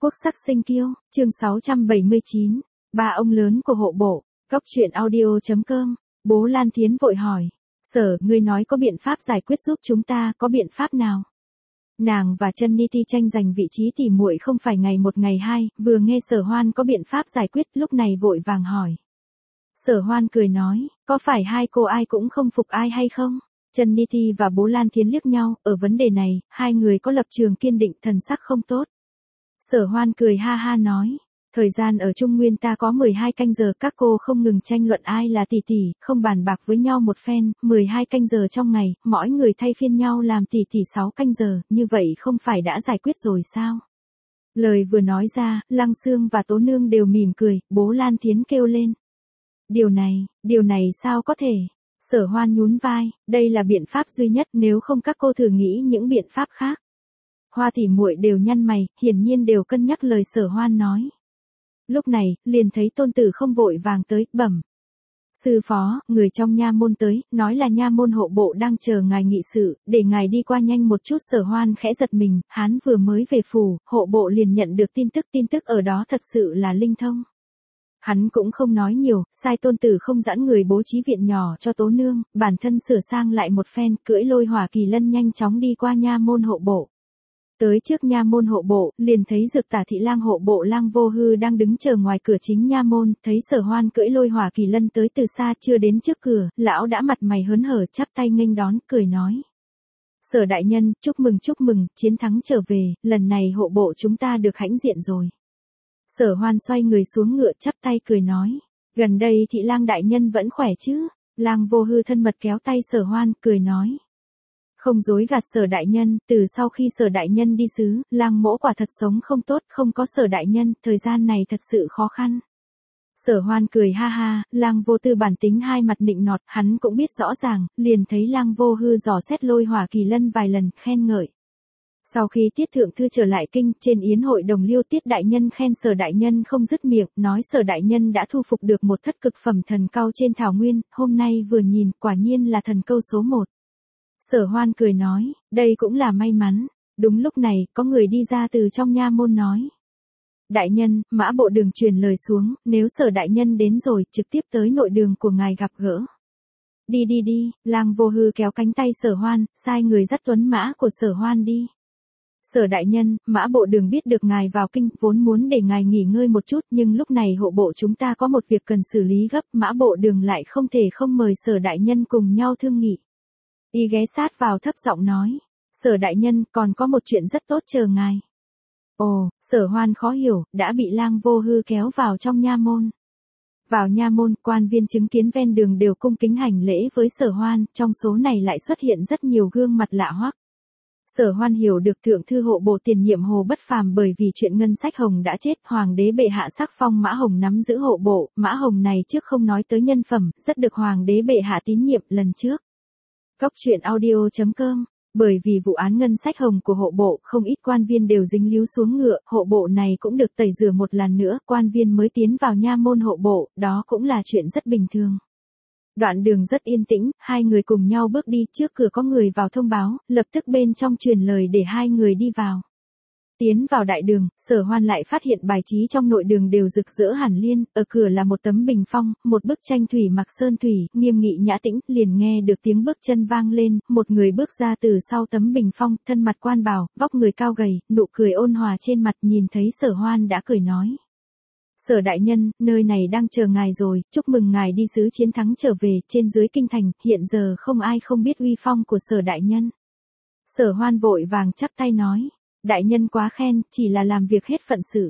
Quốc sắc sinh kiêu, chương 679, ba ông lớn của hộ bộ, góc truyện audio.com, bố Lan Thiến vội hỏi, Sở, ngươi nói có biện pháp giải quyết giúp chúng ta, có biện pháp nào? Nàng và Trân Ni Ti tranh giành vị trí tỉ muội không phải ngày một ngày hai, vừa nghe Sở Hoan có biện pháp giải quyết lúc này vội vàng hỏi. Sở Hoan cười nói, có phải hai cô ai cũng không phục ai hay không? Trân Ni Ti và bố Lan Thiến liếc nhau, ở vấn đề này, hai người có lập trường kiên định, thần sắc không tốt. Sở Hoan cười ha ha nói, thời gian ở Trung Nguyên ta có 12 canh giờ, các cô không ngừng tranh luận ai là tỷ tỷ, không bàn bạc với nhau một phen, 12 canh giờ trong ngày, mỗi người thay phiên nhau làm tỷ tỷ 6 canh giờ, như vậy không phải đã giải quyết rồi sao? Lời vừa nói ra, Lăng Xương và Tố Nương đều mỉm cười, bố Lan Thiến kêu lên. Điều này sao có thể? Sở Hoan nhún vai, đây là biện pháp duy nhất, nếu không các cô thử nghĩ những biện pháp khác. Hoa tỷ muội đều nhăn mày, hiển nhiên đều cân nhắc lời Sở Hoan nói. Lúc này, liền thấy Tôn Tử Không vội vàng tới, bẩm. Sư phó, người trong nha môn tới, nói là nha môn hộ bộ đang chờ ngài nghị sự, để ngài đi qua nhanh một chút. Sở Hoan khẽ giật mình, hắn vừa mới về phủ, hộ bộ liền nhận được tin tức ở đó thật sự là linh thông. Hắn cũng không nói nhiều, sai Tôn Tử Không dẫn người bố trí viện nhỏ cho Tố Nương, bản thân sửa sang lại một phen, cưỡi Lôi Hỏa Kỳ Lân nhanh chóng đi qua nha môn hộ bộ. Tới trước nha môn hộ bộ, liền thấy Dược Tả Thị Lang hộ bộ Lang Vô Hư đang đứng chờ ngoài cửa chính nha môn, thấy Sở Hoan cưỡi Lôi Hỏa Kỳ Lân tới từ xa, chưa đến trước cửa, lão đã mặt mày hớn hở chắp tay nghênh đón, cười nói. Sở đại nhân, chúc mừng, chiến thắng trở về, lần này hộ bộ chúng ta được hãnh diện rồi. Sở Hoan xoay người xuống ngựa chắp tay cười nói, gần đây Thị Lang đại nhân vẫn khỏe chứ? Lang Vô Hư thân mật kéo tay Sở Hoan, cười nói. Không dối gạt Sở đại nhân, từ sau khi Sở đại nhân đi xứ, Lang mỗ quả thật sống không tốt, không có Sở đại nhân, thời gian này thật sự khó khăn. Sở Hoan cười ha ha, Lang Vô Tư bản tính hai mặt nịnh nọt, hắn cũng biết rõ ràng, liền thấy Lang Vô Hư dò xét Lôi Hỏa Kỳ Lân vài lần, khen ngợi. Sau khi Tiết thượng thư trở lại kinh, trên yến hội đồng liêu, Tiết đại nhân khen Sở đại nhân không dứt miệng, nói Sở đại nhân đã thu phục được một thất cực phẩm thần cau trên thảo nguyên, hôm nay vừa nhìn, quả nhiên là thần cau số 1. Sở Hoan cười nói, đây cũng là may mắn. Đúng lúc này, có người đi ra từ trong nha môn nói. Đại nhân, Mã Bộ Đường truyền lời xuống, nếu Sở đại nhân đến rồi, trực tiếp tới nội đường của ngài gặp gỡ. Đi, Lang Vô Hư kéo cánh tay Sở Hoan, sai người dắt tuấn mã của Sở Hoan đi. Sở đại nhân, Mã Bộ Đường biết được ngài vào kinh, vốn muốn để ngài nghỉ ngơi một chút, nhưng lúc này hộ bộ chúng ta có một việc cần xử lý gấp, Mã Bộ Đường lại không thể không mời Sở đại nhân cùng nhau thương nghị. Y ghé sát vào thấp giọng nói, Sở đại nhân, còn có một chuyện rất tốt chờ ngài. Ồ, Sở Hoan khó hiểu, đã bị Lang Vô Hư kéo vào trong nha môn. Vào nha môn, quan viên chứng kiến ven đường đều cung kính hành lễ với Sở Hoan, trong số này lại xuất hiện rất nhiều gương mặt lạ hoắc. Sở Hoan hiểu được thượng thư hộ bộ tiền nhiệm Hồ Bất Phàm bởi vì chuyện Ngân Sách Hồng đã chết, hoàng đế bệ hạ sắc phong Mã Hồng nắm giữ hộ bộ, Mã Hồng này trước không nói tới nhân phẩm, rất được hoàng đế bệ hạ tín nhiệm lần trước. Góc truyện audio.com, bởi vì vụ án Ngân Sách Hồng của hộ bộ, không ít quan viên đều dính líu xuống ngựa, hộ bộ này cũng được tẩy rửa một lần nữa, quan viên mới tiến vào nha môn hộ bộ, đó cũng là chuyện rất bình thường. Đoạn đường rất yên tĩnh, hai người cùng nhau bước đi, trước cửa có người vào thông báo, lập tức bên trong truyền lời để hai người đi vào. Tiến vào đại đường, Sở Hoan lại phát hiện bài trí trong nội đường đều rực rỡ hẳn liên, ở cửa là một tấm bình phong, một bức tranh thủy mặc sơn thủy, nghiêm nghị nhã tĩnh, liền nghe được tiếng bước chân vang lên, một người bước ra từ sau tấm bình phong, thân mặt quan bào, vóc người cao gầy, nụ cười ôn hòa trên mặt, nhìn thấy Sở Hoan đã cười nói. Sở đại nhân, nơi này đang chờ ngài rồi, chúc mừng ngài đi sứ chiến thắng trở về, trên dưới kinh thành, hiện giờ không ai không biết uy phong của Sở đại nhân. Sở Hoan vội vàng chắp tay nói. Đại nhân quá khen, chỉ là làm việc hết phận sự.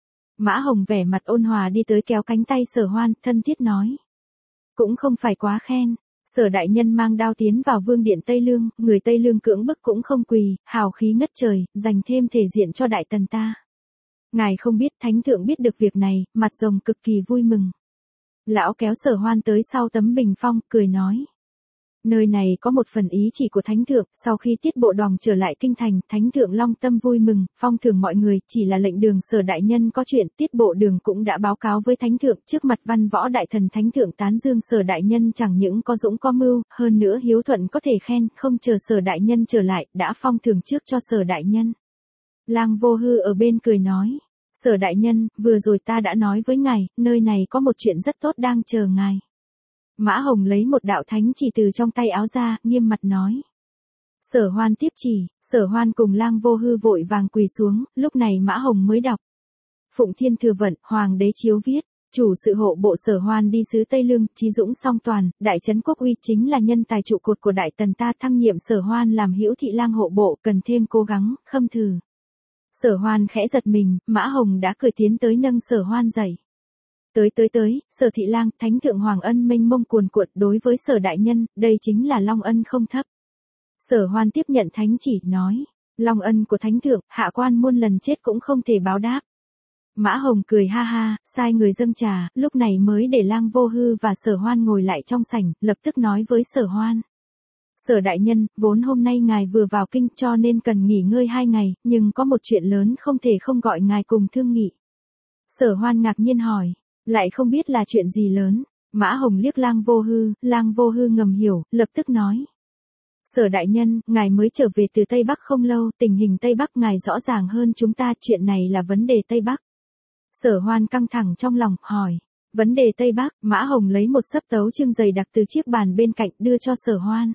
Mã Hồng vẻ mặt ôn hòa đi tới kéo cánh tay Sở Hoan, thân thiết nói. Cũng không phải quá khen. Sở đại nhân mang đao tiến vào vương điện Tây Lương, người Tây Lương cưỡng bức cũng không quỳ, hào khí ngất trời, dành thêm thể diện cho đại tần ta. Ngài không biết, thánh thượng biết được việc này, mặt rồng cực kỳ vui mừng. Lão kéo Sở Hoan tới sau tấm bình phong, cười nói. Nơi này có một phần ý chỉ của thánh thượng, sau khi Tiết Bộ Đoòng trở lại kinh thành, thánh thượng long tâm vui mừng, phong thưởng mọi người, chỉ là lệnh đường Sở đại nhân có chuyện, Tiết Bộ Đường cũng đã báo cáo với thánh thượng, trước mặt văn võ đại thần thánh thượng tán dương Sở đại nhân chẳng những có dũng có mưu, hơn nữa hiếu thuận có thể khen, không chờ Sở đại nhân trở lại, đã phong thưởng trước cho Sở đại nhân. Lang Vô Hư ở bên cười nói, Sở đại nhân, vừa rồi ta đã nói với ngài, nơi này có một chuyện rất tốt đang chờ ngài. Mã Hồng lấy một đạo thánh chỉ từ trong tay áo ra, nghiêm mặt nói. Sở Hoan tiếp chỉ, Sở Hoan cùng Lang Vô Hư vội vàng quỳ xuống, lúc này Mã Hồng mới đọc. Phụng Thiên Thừa Vận, Hoàng đế chiếu viết. Chủ sự hộ bộ Sở Hoan đi xứ Tây Lương, chí dũng song toàn, đại trấn quốc uy chính là nhân tài trụ cột của đại tần ta, thăng nhiệm Sở Hoan làm hữu thị lang hộ bộ, cần thêm cố gắng, khâm thử. Sở Hoan khẽ giật mình, Mã Hồng đã cười tiến tới nâng Sở Hoan dậy. Tới, Sở thị lang, thánh thượng hoàng ân mênh mông cuồn cuộn, đối với Sở đại nhân, đây chính là long ân không thấp. Sở Hoan tiếp nhận thánh chỉ, nói, long ân của thánh thượng, hạ quan muôn lần chết cũng không thể báo đáp. Mã Hồng cười ha ha, sai người dâng trà, lúc này mới để Lang Vô Hư và Sở Hoan ngồi lại trong sảnh, lập tức nói với Sở Hoan. Sở đại nhân, vốn hôm nay ngài vừa vào kinh cho nên cần nghỉ ngơi 2 ngày, nhưng có một chuyện lớn không thể không gọi ngài cùng thương nghị. Sở Hoan ngạc nhiên hỏi, lại không biết là chuyện gì lớn. Mã Hồng liếc Lang Vô Hư ngầm hiểu, lập tức nói. Sở đại nhân, ngài mới trở về từ Tây Bắc không lâu, tình hình Tây Bắc ngài rõ ràng hơn chúng ta, chuyện này là vấn đề Tây Bắc. Sở Hoan căng thẳng trong lòng, hỏi. Vấn đề Tây Bắc, Mã Hồng lấy một xấp tấu chương dày đặc từ chiếc bàn bên cạnh đưa cho Sở Hoan.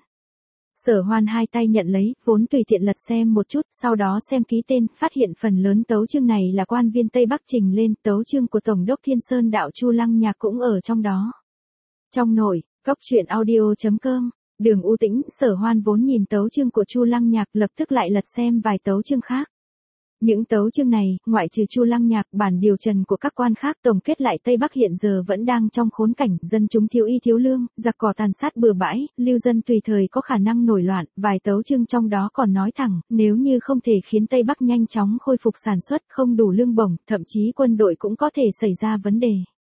Sở Hoan hai tay nhận lấy, vốn tùy tiện lật xem một chút, sau đó xem ký tên, phát hiện phần lớn tấu chương này là quan viên Tây Bắc trình lên, tấu chương của Tổng đốc Thiên Sơn đạo Chu Lăng Nhạc cũng ở trong đó. Trong nội, góc truyện audio.com, Đường U Tĩnh, Sở Hoan vốn nhìn tấu chương của Chu Lăng Nhạc, lập tức lại lật xem vài tấu chương khác. Những tấu chương này, ngoại trừ Chu Lăng Nhạc, bản điều trần của các quan khác, tổng kết lại Tây Bắc hiện giờ vẫn đang trong khốn cảnh, dân chúng thiếu y thiếu lương, giặc cỏ tàn sát bừa bãi, lưu dân tùy thời có khả năng nổi loạn, vài tấu chương trong đó còn nói thẳng, nếu như không thể khiến Tây Bắc nhanh chóng khôi phục sản xuất, không đủ lương bổng, thậm chí quân đội cũng có thể xảy ra vấn đề.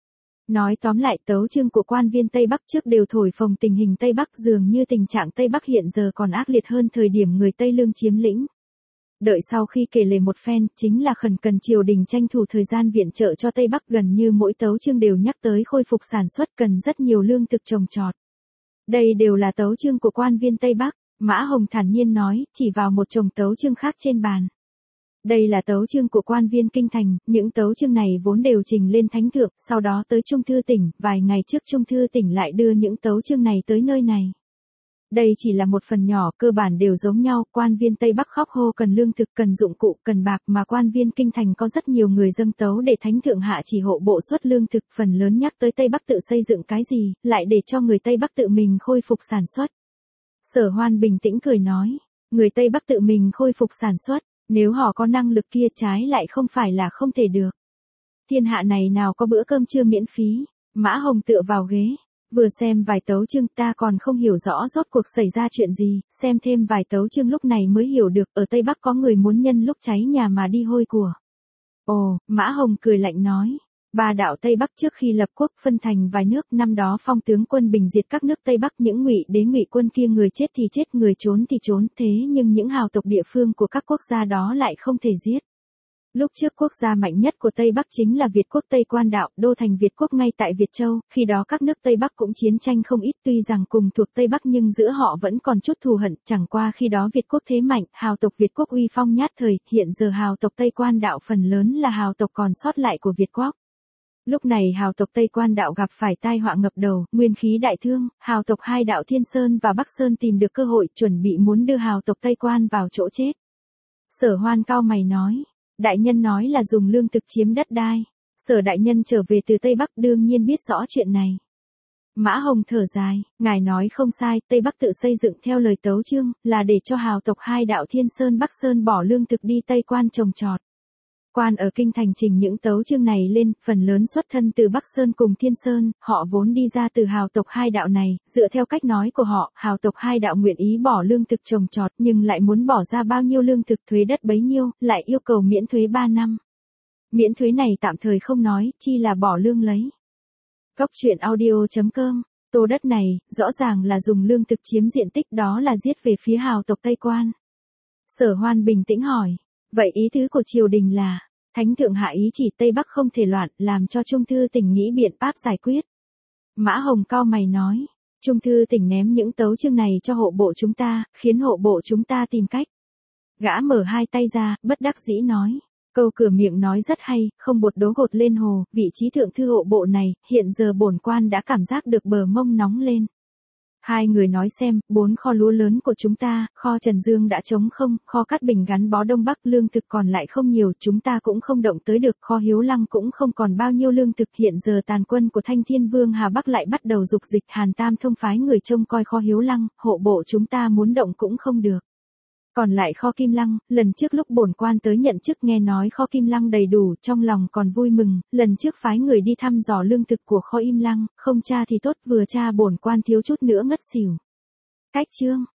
Nói tóm lại, tấu chương của quan viên Tây Bắc trước đều thổi phồng tình hình Tây Bắc, dường như tình trạng Tây Bắc hiện giờ còn ác liệt hơn thời điểm người Tây Lương chiếm lĩnh. Đợi sau khi kể lể một phen, chính là khẩn cần triều đình tranh thủ thời gian viện trợ cho Tây Bắc, gần như mỗi tấu chương đều nhắc tới khôi phục sản xuất, cần rất nhiều lương thực trồng trọt. Đây đều là tấu chương của quan viên Tây Bắc, Mã Hồng thản nhiên nói, chỉ vào một chồng tấu chương khác trên bàn. Đây là tấu chương của quan viên kinh thành, những tấu chương này vốn đều trình lên thánh thượng, sau đó tới Trung thư tỉnh, vài ngày trước Trung thư tỉnh lại đưa những tấu chương này tới nơi này. Đây chỉ là một phần nhỏ, cơ bản đều giống nhau, quan viên Tây Bắc khóc hô cần lương thực, cần dụng cụ, cần bạc, mà quan viên kinh thành có rất nhiều người dâng tấu để thánh thượng hạ chỉ hộ bộ xuất lương thực, phần lớn nhắc tới Tây Bắc tự xây dựng cái gì, lại để cho người Tây Bắc tự mình khôi phục sản xuất. Sở Hoan bình tĩnh cười nói, người Tây Bắc tự mình khôi phục sản xuất, nếu họ có năng lực kia trái lại không phải là không thể được. Thiên hạ này nào có bữa cơm trưa miễn phí. Mã Hồng tựa vào ghế. Vừa xem vài tấu chương ta còn không hiểu rõ rốt cuộc xảy ra chuyện gì, xem thêm vài tấu chương lúc này mới hiểu được, ở Tây Bắc có người muốn nhân lúc cháy nhà mà đi hôi của. Ồ, Mã Hồng cười lạnh nói. Ba đạo Tây Bắc trước khi lập quốc phân thành vài nước, năm đó phong tướng quân bình diệt các nước Tây Bắc, những ngụy đế ngụy quân kia người chết thì chết, người trốn thì trốn, thế nhưng những hào tộc địa phương của các quốc gia đó lại không thể giết. Lúc trước quốc gia mạnh nhất của Tây Bắc chính là Việt quốc Tây Quan Đạo, đô thành Việt quốc ngay tại Việt Châu, khi đó các nước Tây Bắc cũng chiến tranh không ít, tuy rằng cùng thuộc Tây Bắc nhưng giữa họ vẫn còn chút thù hận, chẳng qua khi đó Việt quốc thế mạnh, hào tộc Việt quốc uy phong nhát thời, hiện giờ hào tộc Tây Quan Đạo phần lớn là hào tộc còn sót lại của Việt quốc. Lúc này hào tộc Tây Quan Đạo gặp phải tai họa ngập đầu, nguyên khí đại thương, hào tộc hai đạo Thiên Sơn và Bắc Sơn tìm được cơ hội, chuẩn bị muốn đưa hào tộc Tây Quan vào chỗ chết. Sở Hoan cao mày nói. Đại nhân nói là dùng lương thực chiếm đất đai. Sở đại nhân trở về từ Tây Bắc đương nhiên biết rõ chuyện này. Mã Hồng thở dài, ngài nói không sai, Tây Bắc tự xây dựng theo lời tấu chương, là để cho hào tộc hai đạo Thiên Sơn Bắc Sơn bỏ lương thực đi Tây Quan trồng trọt. Quan ở kinh thành trình những tấu chương này lên, phần lớn xuất thân từ Bắc Sơn cùng Thiên Sơn, họ vốn đi ra từ hào tộc hai đạo này, dựa theo cách nói của họ, hào tộc hai đạo nguyện ý bỏ lương thực trồng trọt nhưng lại muốn bỏ ra bao nhiêu lương thực thuế đất bấy nhiêu, lại yêu cầu miễn thuế 3 năm. Miễn thuế này tạm thời không nói, chi là bỏ lương lấy. Góc truyện audio.com, tô đất này, rõ ràng là dùng lương thực chiếm diện tích đó là giết về phía hào tộc Tây Quan. Sở Hoan bình tĩnh hỏi, vậy ý tứ của triều đình là, Thánh thượng hạ ý chỉ Tây Bắc không thể loạn, làm cho Trung thư tỉnh nghĩ biện pháp giải quyết. Mã Hồng cao mày nói, Trung thư tỉnh ném những tấu chương này cho hộ bộ chúng ta, khiến hộ bộ chúng ta tìm cách. Gã mở hai tay ra, bất đắc dĩ nói, Câu cửa miệng nói rất hay, không bột đố gột lên hồ, vị trí thượng thư hộ bộ này, hiện giờ bổn quan đã cảm giác được bờ mông nóng lên. Hai người nói xem, 4 kho lúa lớn của chúng ta, kho Trần Dương đã trống không, kho Cát Bình gắn bó Đông Bắc lương thực còn lại không nhiều, chúng ta cũng không động tới được, kho Hiếu Lăng cũng không còn bao nhiêu lương thực, hiện giờ tàn quân của Thanh Thiên Vương Hà Bắc lại bắt đầu dục dịch, Hàn Tam Thông phái người trông coi kho Hiếu Lăng, hộ bộ chúng ta muốn động cũng không được. Còn lại kho Kim Lăng, lần trước lúc bổn quan tới nhận chức nghe nói kho Kim Lăng đầy đủ, trong lòng còn vui mừng, lần trước phái người đi thăm dò lương thực của kho Im Lăng, không tra thì tốt, vừa tra bổn quan thiếu chút nữa ngất xỉu. Cách chương